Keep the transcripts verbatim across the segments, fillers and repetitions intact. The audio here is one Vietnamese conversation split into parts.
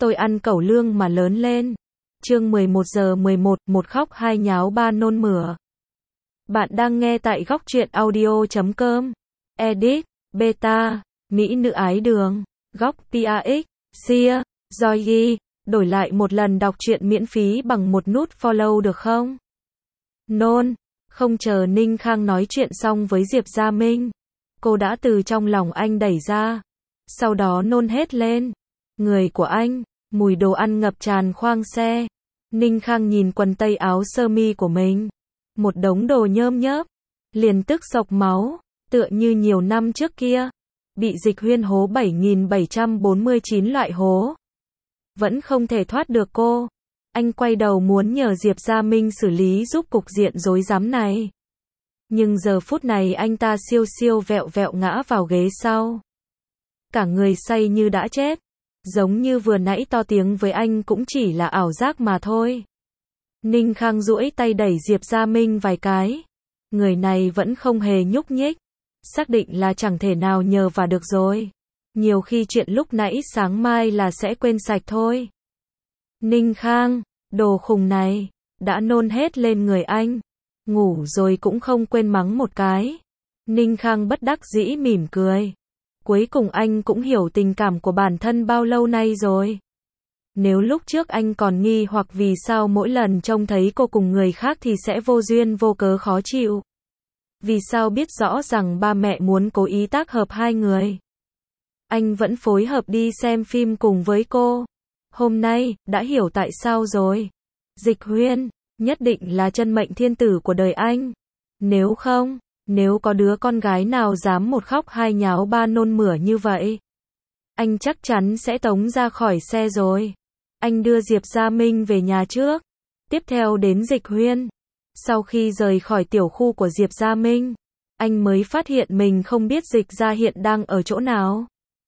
Tôi ăn cẩu lương mà lớn lên. Chương mười một giờ mười một, một khóc hai nháo ba nôn mửa. Bạn đang nghe tại góc truyện audio chấm com. Edit, Beta, Mỹ nữ ái đường, góc pê a ích, Sia, Joy, đổi lại một lần đọc truyện miễn phí bằng một nút follow được không? Nôn, không chờ Ninh Khang nói chuyện xong với Diệp Gia Minh. Cô đã từ trong lòng anh đẩy ra. Sau đó nôn hết lên. Người của anh, mùi đồ ăn ngập tràn khoang xe. Ninh Khang nhìn quần tây áo sơ mi của mình. Một đống đồ nhơm nhớp. Liền tức sộc máu, tựa như nhiều năm trước kia. Bị Dịch Huyên hố bảy nghìn bảy trăm bốn mươi chín loại hố. Vẫn không thể thoát được cô. Anh quay đầu muốn nhờ Diệp Gia Minh xử lý giúp cục diện rối rắm này. Nhưng giờ phút này anh ta siêu siêu vẹo vẹo ngã vào ghế sau. Cả người say như đã chết. Giống như vừa nãy to tiếng với anh cũng chỉ là ảo giác mà thôi. Ninh Khang duỗi tay đẩy Diệp Gia Minh vài cái. Người này vẫn không hề nhúc nhích. Xác định là chẳng thể nào nhờ vào được rồi. Nhiều khi chuyện lúc nãy sáng mai là sẽ quên sạch thôi. Ninh Khang, đồ khùng này, đã nôn hết lên người anh. Ngủ rồi cũng không quên mắng một cái. Ninh Khang bất đắc dĩ mỉm cười. Cuối cùng anh cũng hiểu tình cảm của bản thân bao lâu nay rồi. Nếu lúc trước anh còn nghi hoặc vì sao mỗi lần trông thấy cô cùng người khác thì sẽ vô duyên vô cớ khó chịu. Vì sao biết rõ rằng ba mẹ muốn cố ý tác hợp hai người. Anh vẫn phối hợp đi xem phim cùng với cô. Hôm nay, đã hiểu tại sao rồi. Dịch Huyên, nhất định là chân mệnh thiên tử của đời anh. Nếu không, nếu có đứa con gái nào dám một khóc hai nháo ba nôn mửa như vậy, anh chắc chắn sẽ tống ra khỏi xe rồi. Anh đưa Diệp Gia Minh về nhà trước. Tiếp theo đến Dịch Huyên. Sau khi rời khỏi tiểu khu của Diệp Gia Minh, anh mới phát hiện mình không biết Dịch Gia hiện đang ở chỗ nào.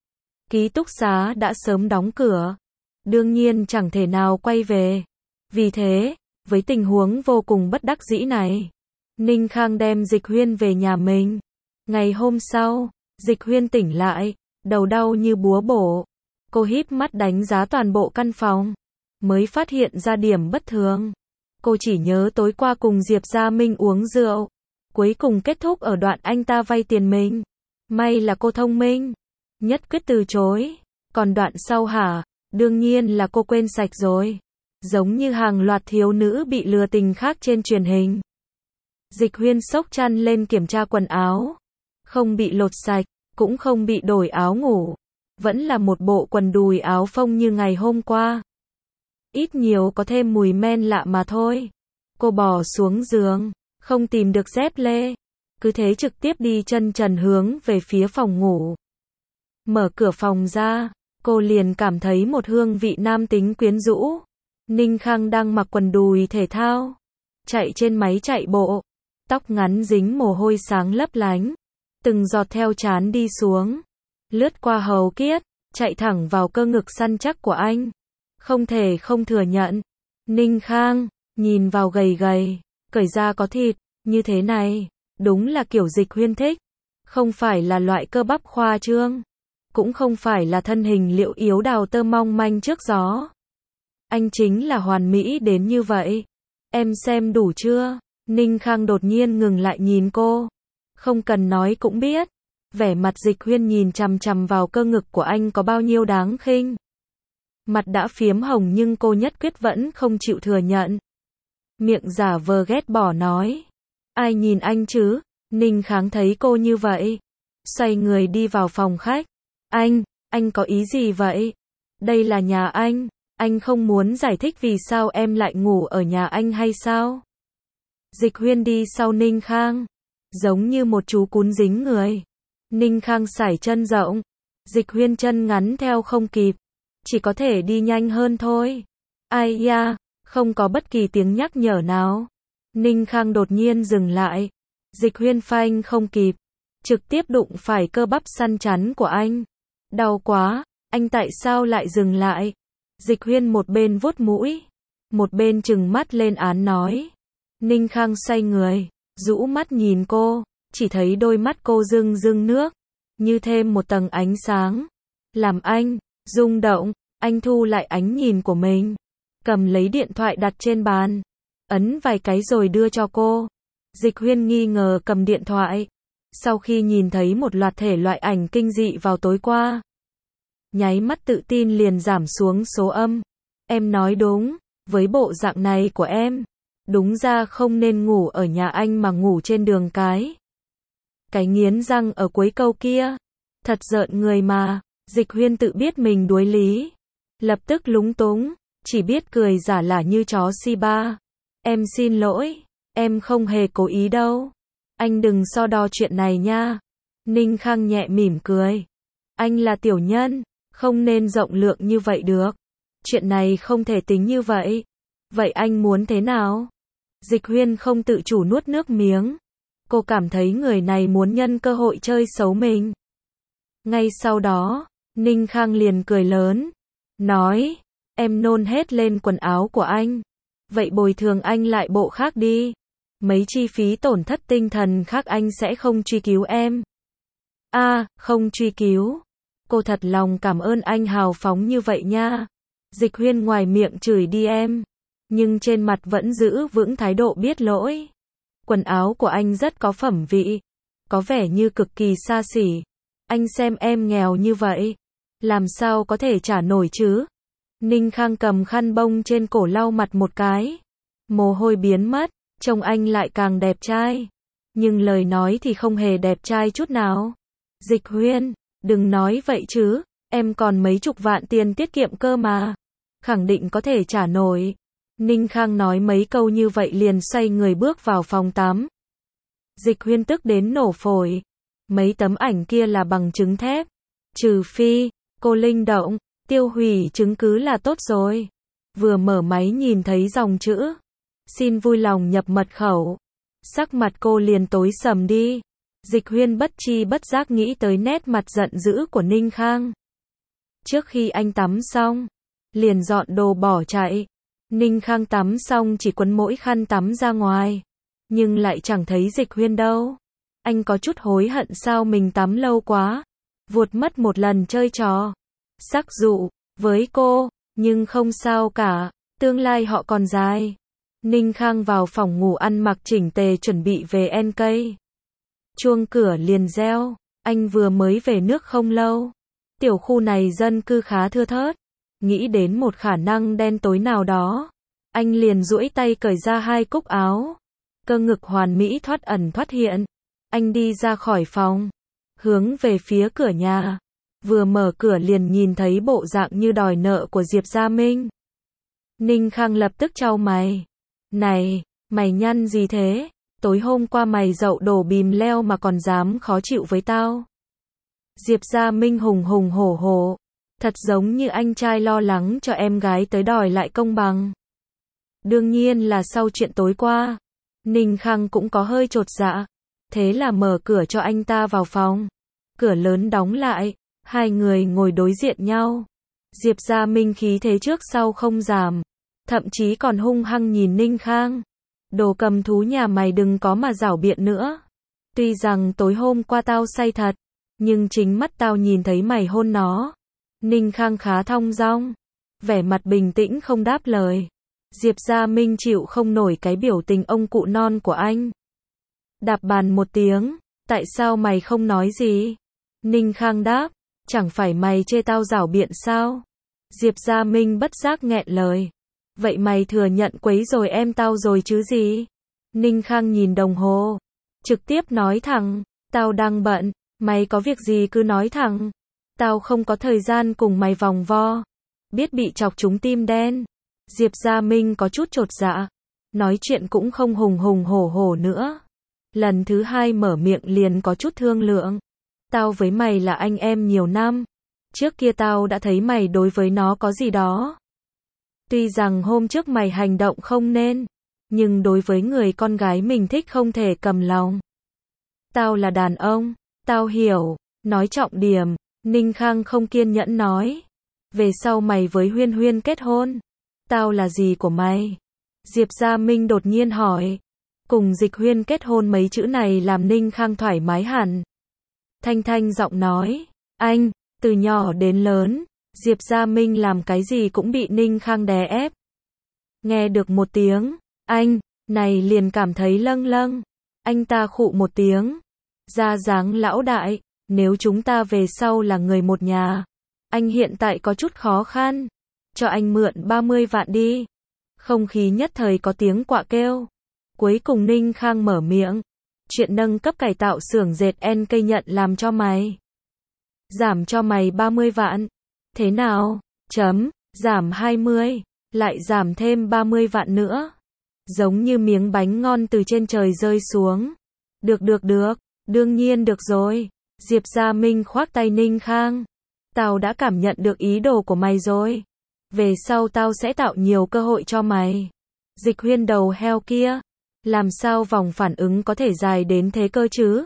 Ký túc xá đã sớm đóng cửa. Đương nhiên chẳng thể nào quay về. Vì thế, với tình huống vô cùng bất đắc dĩ này, Ninh Khang đem Dịch Huyên về nhà mình. Ngày hôm sau, Dịch Huyên tỉnh lại, đầu đau như búa bổ. Cô híp mắt đánh giá toàn bộ căn phòng, mới phát hiện ra điểm bất thường. Cô chỉ nhớ tối qua cùng Diệp Gia Minh uống rượu, cuối cùng kết thúc ở đoạn anh ta vay tiền mình. May là cô thông minh, nhất quyết từ chối. Còn đoạn sau hả, đương nhiên là cô quên sạch rồi. Giống như hàng loạt thiếu nữ bị lừa tình khác trên truyền hình. Dịch Huyên xốc chăn lên kiểm tra quần áo. Không bị lột sạch, cũng không bị đổi áo ngủ. Vẫn là một bộ quần đùi áo phông như ngày hôm qua. Ít nhiều có thêm mùi men lạ mà thôi. Cô bò xuống giường, không tìm được dép lê. Cứ thế trực tiếp đi chân trần hướng về phía phòng ngủ. Mở cửa phòng ra, cô liền cảm thấy một hương vị nam tính quyến rũ. Ninh Khang đang mặc quần đùi thể thao, chạy trên máy chạy bộ. Tóc ngắn dính mồ hôi sáng lấp lánh. Từng giọt theo trán đi xuống. Lướt qua hầu kết, chạy thẳng vào cơ ngực săn chắc của anh. Không thể không thừa nhận. Ninh Khang, nhìn vào gầy gầy, cởi ra có thịt, như thế này, đúng là kiểu Dịch Huyên thích. Không phải là loại cơ bắp khoa trương. Cũng không phải là thân hình liệu yếu đào tơ mong manh trước gió. Anh chính là hoàn mỹ đến như vậy. Em xem đủ chưa? Ninh Khang đột nhiên ngừng lại nhìn cô. Không cần nói cũng biết. Vẻ mặt Dịch Huyên nhìn chằm chằm vào cơ ngực của anh có bao nhiêu đáng khinh. Mặt đã phiếm hồng nhưng cô nhất quyết vẫn không chịu thừa nhận. Miệng giả vờ ghét bỏ nói. Ai nhìn anh chứ? Ninh Khang thấy cô như vậy. Xoay người đi vào phòng khách. Anh, anh có ý gì vậy? Đây là nhà anh. Anh không muốn giải thích vì sao em lại ngủ ở nhà anh hay sao? Dịch Huyên đi sau Ninh Khang. Giống như một chú cún dính người. Ninh Khang sải chân rộng. Dịch Huyên chân ngắn theo không kịp. Chỉ có thể đi nhanh hơn thôi. Ai da, không có bất kỳ tiếng nhắc nhở nào. Ninh Khang đột nhiên dừng lại. Dịch Huyên phanh không kịp. Trực tiếp đụng phải cơ bắp săn chắn của anh. Đau quá, anh tại sao lại dừng lại? Dịch Huyên một bên vuốt mũi, một bên trừng mắt lên án nói. Ninh Khang xoay người, rũ mắt nhìn cô, chỉ thấy đôi mắt cô rưng rưng nước, như thêm một tầng ánh sáng. Làm anh rung động. Anh thu lại ánh nhìn của mình, cầm lấy điện thoại đặt trên bàn, ấn vài cái rồi đưa cho cô. Dịch Huyên nghi ngờ cầm điện thoại, sau khi nhìn thấy một loạt thể loại ảnh kinh dị vào tối qua, nháy mắt tự tin liền giảm xuống số âm. Em nói đúng, với bộ dạng này của em, đúng ra không nên ngủ ở nhà anh mà ngủ trên đường cái. Cái nghiến răng ở cuối câu kia, thật rợn người mà. Dịch Huyên tự biết mình đuối lý, lập tức lúng túng, chỉ biết cười giả lả như chó Shiba. Em xin lỗi, em không hề cố ý đâu. Anh đừng so đo chuyện này nha. Ninh Khang nhẹ mỉm cười. Anh là tiểu nhân, không nên rộng lượng như vậy được. Chuyện này không thể tính như vậy. Vậy anh muốn thế nào? Dịch Huyên không tự chủ nuốt nước miếng. Cô cảm thấy người này muốn nhân cơ hội chơi xấu mình. Ngay sau đó, Ninh Khang liền cười lớn, nói, em nôn hết lên quần áo của anh. Vậy bồi thường anh lại bộ khác đi. Mấy chi phí tổn thất tinh thần khác anh sẽ không truy cứu em. A, à, không truy cứu. Cô thật lòng cảm ơn anh hào phóng như vậy nha. Dịch Huyên ngoài miệng chửi đi em, nhưng trên mặt vẫn giữ vững thái độ biết lỗi. Quần áo của anh rất có phẩm vị, có vẻ như cực kỳ xa xỉ. Anh xem em nghèo như vậy, làm sao có thể trả nổi chứ? Ninh Khang cầm khăn bông trên cổ lau mặt một cái. Mồ hôi biến mất, trông anh lại càng đẹp trai. Nhưng lời nói thì không hề đẹp trai chút nào. Dịch Huyên, đừng nói vậy chứ, em còn mấy chục vạn tiền tiết kiệm cơ mà. Khẳng định có thể trả nổi. Ninh Khang nói mấy câu như vậy liền xoay người bước vào phòng tắm. Dịch Huyên tức đến nổ phổi. Mấy tấm ảnh kia là bằng chứng thép. Trừ phi, cô linh động, tiêu hủy chứng cứ là tốt rồi. Vừa mở máy nhìn thấy dòng chữ. Xin vui lòng nhập mật khẩu. Sắc mặt cô liền tối sầm đi. Dịch Huyên bất chi bất giác nghĩ tới nét mặt giận dữ của Ninh Khang. Trước khi anh tắm xong, liền dọn đồ bỏ chạy. Ninh Khang tắm xong chỉ quấn mỗi khăn tắm ra ngoài, nhưng lại chẳng thấy Dịch Huyên đâu. Anh có chút hối hận sao mình tắm lâu quá, vuột mất một lần chơi trò sắc dụ với cô, nhưng không sao cả, tương lai họ còn dài. Ninh Khang vào phòng ngủ ăn mặc chỉnh tề chuẩn bị về en ca. Chuông cửa liền reo, anh vừa mới về nước không lâu. Tiểu khu này dân cư khá thưa thớt, nghĩ đến một khả năng đen tối nào đó, anh liền duỗi tay cởi ra hai cúc áo. Cơ ngực hoàn mỹ thoát ẩn thoát hiện. Anh đi ra khỏi phòng, hướng về phía cửa nhà. Vừa mở cửa liền nhìn thấy bộ dạng như đòi nợ của Diệp Gia Minh. Ninh Khang lập tức chau mày. Này, mày nhăn gì thế? Tối hôm qua mày dậu đổ bìm leo mà còn dám khó chịu với tao. Diệp Gia Minh hùng hùng hổ hổ. Thật giống như anh trai lo lắng cho em gái tới đòi lại công bằng. Đương nhiên là sau chuyện tối qua. Ninh Khang cũng có hơi chột dạ. Thế là mở cửa cho anh ta vào phòng. Cửa lớn đóng lại. Hai người ngồi đối diện nhau. Diệp Gia Minh khí thế trước sau không giảm. Thậm chí còn hung hăng nhìn Ninh Khang. Đồ cầm thú nhà mày đừng có mà giảo biện nữa. Tuy rằng tối hôm qua tao say thật, nhưng chính mắt tao nhìn thấy mày hôn nó. Ninh Khang khá thong dong, vẻ mặt bình tĩnh không đáp lời. Diệp Gia Minh chịu không nổi cái biểu tình ông cụ non của anh. Đạp bàn một tiếng, tại sao mày không nói gì? Ninh Khang đáp, chẳng phải mày chê tao giảo biện sao? Diệp Gia Minh bất giác nghẹn lời. Vậy mày thừa nhận quấy rồi em tao rồi chứ gì? Ninh Khang nhìn đồng hồ, trực tiếp nói thẳng, tao đang bận, mày có việc gì cứ nói thẳng. Tao không có thời gian cùng mày vòng vo. Biết bị chọc trúng tim đen. Diệp Gia Minh có chút chột dạ, nói chuyện cũng không hùng hùng hổ hổ nữa. Lần thứ hai mở miệng liền có chút thương lượng. Tao với mày là anh em nhiều năm. Trước kia tao đã thấy mày đối với nó có gì đó. Tuy rằng hôm trước mày hành động không nên, nhưng đối với người con gái mình thích không thể cầm lòng. Tao là đàn ông, tao hiểu, nói trọng điểm. Ninh Khang không kiên nhẫn nói. Về sau mày với Huyên Huyên kết hôn, tao là gì của mày? Diệp Gia Minh đột nhiên hỏi. Cùng Dịch Huyên kết hôn mấy chữ này làm Ninh Khang thoải mái hẳn. Thanh thanh giọng nói, anh, từ nhỏ đến lớn, Diệp Gia Minh làm cái gì cũng bị Ninh Khang đè ép. Nghe được một tiếng, anh, này liền cảm thấy lâng lâng. Anh ta khụ một tiếng. Ra dáng lão đại, nếu chúng ta về sau là người một nhà. Anh hiện tại có chút khó khăn. Cho anh mượn ba mươi vạn đi. Không khí nhất thời có tiếng quạ kêu. Cuối cùng Ninh Khang mở miệng. Chuyện nâng cấp cải tạo xưởng dệt en ca nhận làm cho mày. Giảm cho mày ba mươi vạn. Thế nào? Chấm, giảm hai mươi. Lại giảm thêm ba mươi vạn nữa. Giống như miếng bánh ngon từ trên trời rơi xuống. Được được được, đương nhiên được rồi. Diệp Gia Minh khoác tay Ninh Khang. Tao đã cảm nhận được ý đồ của mày rồi. Về sau tao sẽ tạo nhiều cơ hội cho mày. Dịch Huyên đầu heo kia. Làm sao vòng phản ứng có thể dài đến thế cơ chứ?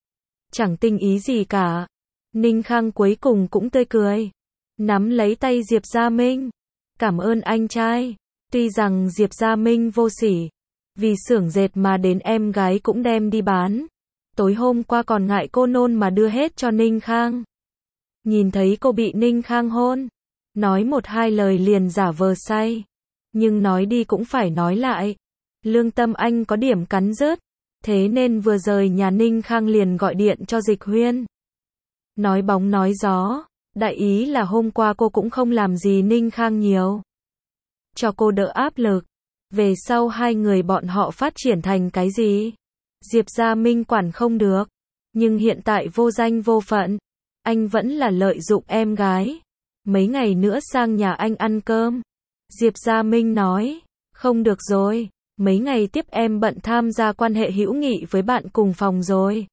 Chẳng tinh ý gì cả. Ninh Khang cuối cùng cũng tươi cười. Nắm lấy tay Diệp Gia Minh. Cảm ơn anh trai. Tuy rằng Diệp Gia Minh vô sỉ. Vì xưởng dệt mà đến em gái cũng đem đi bán. Tối hôm qua còn ngại cô nôn mà đưa hết cho Ninh Khang. Nhìn thấy cô bị Ninh Khang hôn. Nói một hai lời liền giả vờ say. Nhưng nói đi cũng phải nói lại. Lương tâm anh có điểm cắn rớt. Thế nên vừa rời nhà Ninh Khang liền gọi điện cho Dịch Huyên. Nói bóng nói gió. Đại ý là hôm qua cô cũng không làm gì Ninh Khang nhiều. Cho cô đỡ áp lực. Về sau hai người bọn họ phát triển thành cái gì? Diệp Gia Minh quản không được. Nhưng hiện tại vô danh vô phận. Anh vẫn là lợi dụng em gái. Mấy ngày nữa sang nhà anh ăn cơm. Diệp Gia Minh nói. Không được rồi. Mấy ngày tiếp em bận tham gia quan hệ hữu nghị với bạn cùng phòng rồi.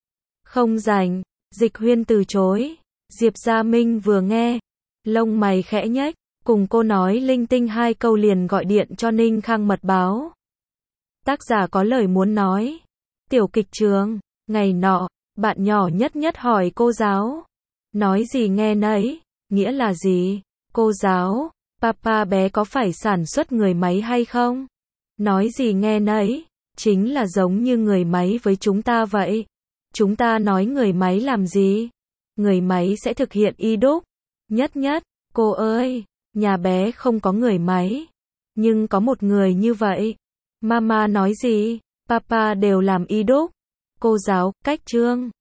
Không rảnh. Dịch Huyên từ chối. Diệp Gia Minh vừa nghe. Lông mày khẽ nhếch. Cùng cô nói linh tinh hai câu liền gọi điện cho Ninh Khang mật báo. Tác giả có lời muốn nói. Tiểu kịch trường. Ngày nọ, bạn nhỏ nhất nhất hỏi cô giáo. Nói gì nghe nấy. Nghĩa là gì? Cô giáo, papa bé có phải sản xuất người máy hay không? Nói gì nghe nấy. Chính là giống như người máy với chúng ta vậy. Chúng ta nói người máy làm gì? Người máy sẽ thực hiện y đúc. Nhất nhất, cô ơi, nhà bé không có người máy. Nhưng có một người như vậy. Mama nói gì? Papa đều làm y đúc. Cô giáo, cách chương.